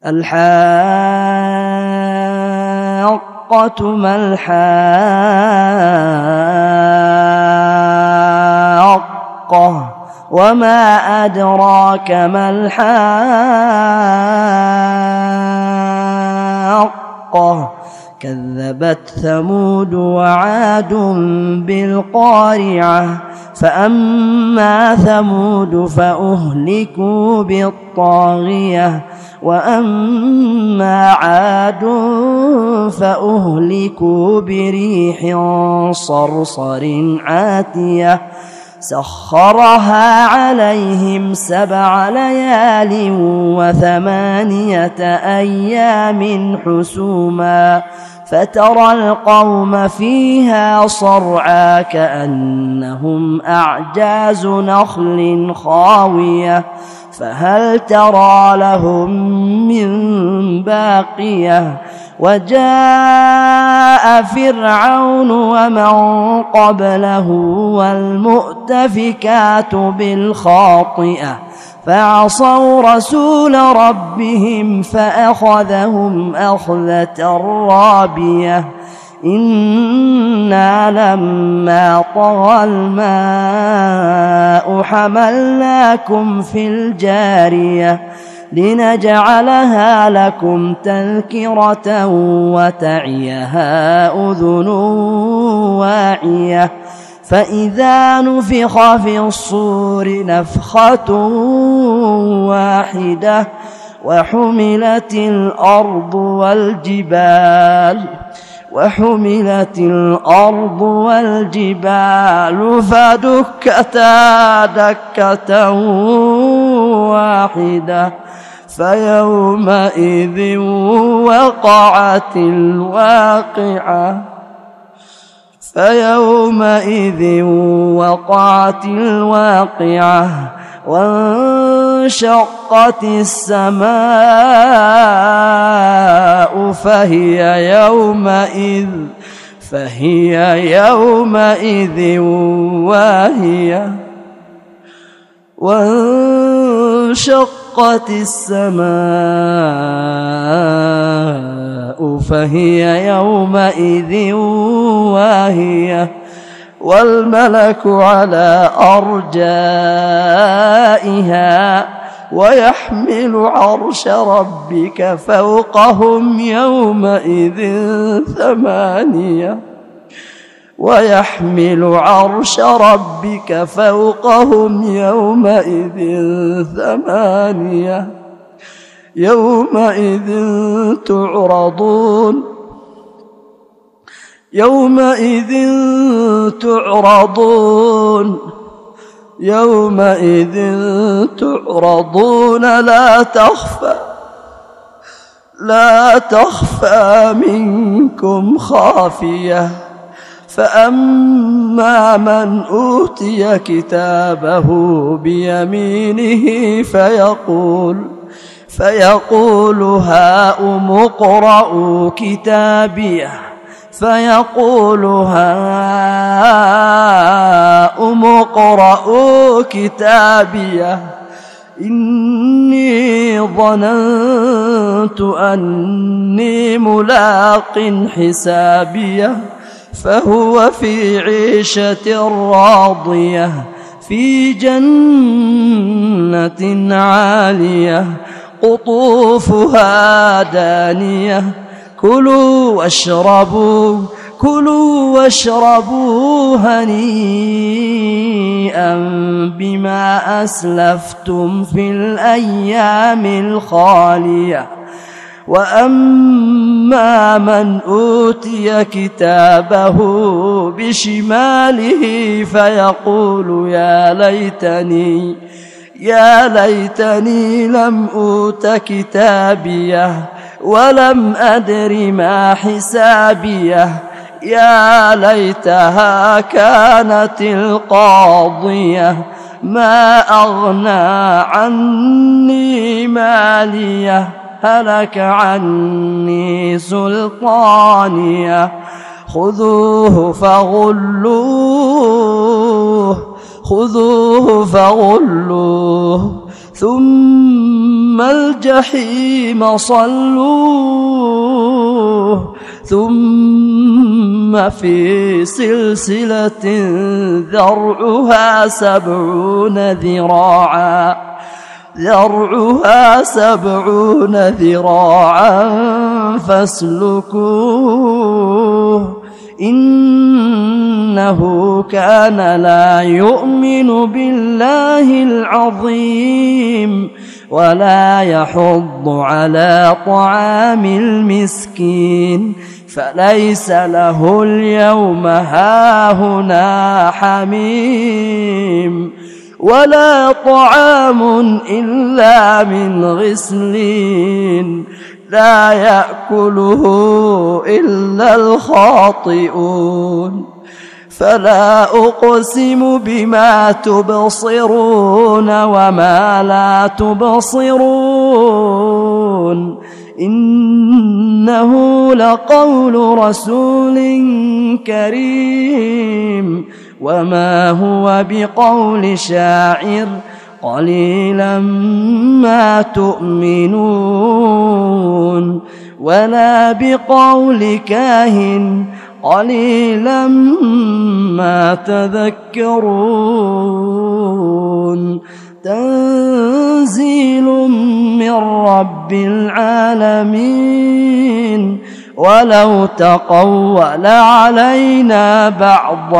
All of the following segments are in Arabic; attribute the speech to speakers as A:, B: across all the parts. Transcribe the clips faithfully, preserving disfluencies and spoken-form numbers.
A: الحاقة ما الحاقة وما أدراك ما الحاقة كذبت ثمود وعاد بالقارعة فأما ثمود فأهلكوا بالطاغية وأما عاد فأهلكوا بريح صرصر عاتية سخرها عليهم سبع ليال وثمانية أيام حسوما فترى القوم فيها صرعى كأنهم أعجاز نخل خاوية فهل ترى لهم من باقية وجاء فرعون ومن قبله والمؤتفكات بالخاطئة فعصوا رسول ربهم فأخذهم أخذة رابية إنا لما طغى الماء حملناكم في الجارية لنجعلها لكم تذكرة وتعيها أذن واعية فإذا نفخ في الصور نفخة واحدة وحملت الأرض والجبال وحملت الأرض والجبال فدكتا دكة واحدة فيومئذ وقعت الواقعة فيومئذ وقعت الواقعة وانشقت السماء فهي يومئذ فهي يومئذ واهية وانشقت السماء فهي يومئذ واهية والملك على أرجائها ويحمل عرش ربك فوقهم يومئذ ثمانية ويحمل عرش ربك فوقهم يومئذ ثمانية يومئذ تعرضون يومئذ تعرضون يومئذ تعرضون لا تخفى لا تخفى منكم خافية فأما من أوتي كتابه بيمينه فيقول فيقول هاؤم اقرءوا كتابيه فيقول هاؤم اقرءوا كتابيه إني ظننت أني ملاق حسابيه فهو في عيشة راضية في جنة عالية قطوفها دانية كلوا واشربوا كلوا واشربوا هنيئا بما أسلفتم في الأيام الخالية وأما من أوتي كتابه بشماله فيقول يا ليتني يا ليتني لم أوت كتابيه ولم أدر ما حسابيه يا ليتها كانت القاضية ما أغنى عني ماليه هلك عني سلطانيه خذوه فغلوه خذوه فغلوه ثم ثم الجحيم صلوه ثم في سلسلة ذرعها سبعون ذراعا ذرعها سبعون ذراعا فاسلكوه إنه كان لا يؤمن بالله العظيم ولا يحض على طعام المسكين فليس له اليوم هاهنا حميم ولا طعام إلا من غسلين لا يأكله إلا الخاطئون فلا أقسم بما تبصرون وما لا تبصرون إنه لقول رسول كريم وما هو بقول شاعر قليلا ما تؤمنون ولا بقول كاهن قليلا ما تذكرون تنزيل من رب العالمين ولو تقول علينا بعض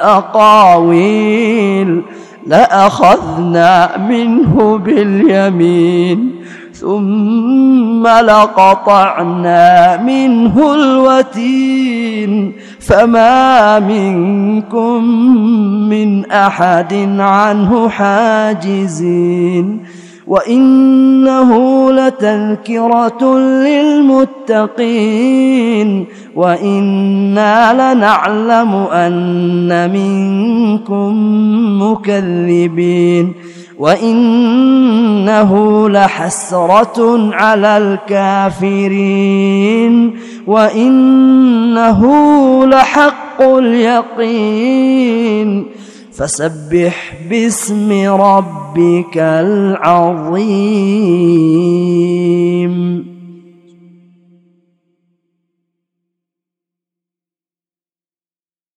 A: الأقاويل لأخذنا منه باليمين ثم لقطعنا منه الوتين فما منكم من أحد عنه حاجزين وإنه لتذكرة للمتقين وإنا لنعلم أن منكم مكذبين وإنه لحسرة على الكافرين وإنه لحق اليقين فسبح باسم ربك العظيم.